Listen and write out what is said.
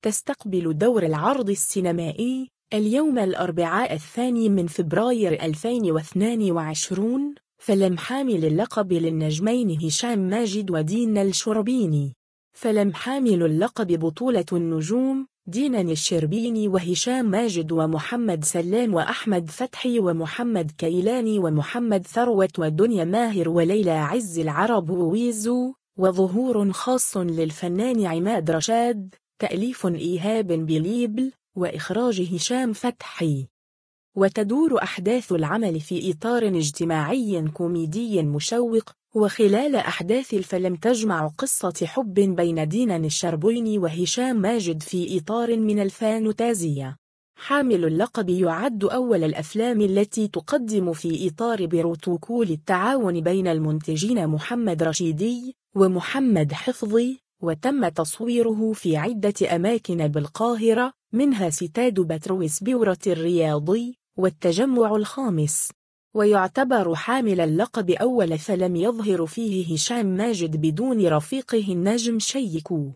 تستقبل دور العرض السينمائي اليوم الأربعاء 2 فبراير 2022 فيلم حامل اللقب للنجمين هشام ماجد ودينا الشربيني. فيلم حامل اللقب بطولة النجوم دينا الشربيني وهشام ماجد ومحمد سلام وأحمد فتحي ومحمد كيلاني ومحمد ثروت ودنيا ماهر وليلى عز العرب وويزو، وظهور خاص للفنان عماد رشاد، تأليف إيهاب بليبل، وإخراج هشام فتحي. وتدور أحداث العمل في إطار اجتماعي كوميدي مشوق، وخلال أحداث الفيلم تجمع قصة حب بين دينا الشربيني وهشام ماجد في إطار من الفانتازيا. حامل اللقب يعد أول الأفلام التي تقدم في إطار بروتوكول التعاون بين المنتجين محمد رشيدي ومحمد حفظي، وتم تصويره في عدة أماكن بالقاهرة، منها ستاد بتروس بورة الرياضي والتجمع الخامس. ويعتبر حامل اللقب أول فيلم يظهر فيه هشام ماجد بدون رفيقه النجم شيكو.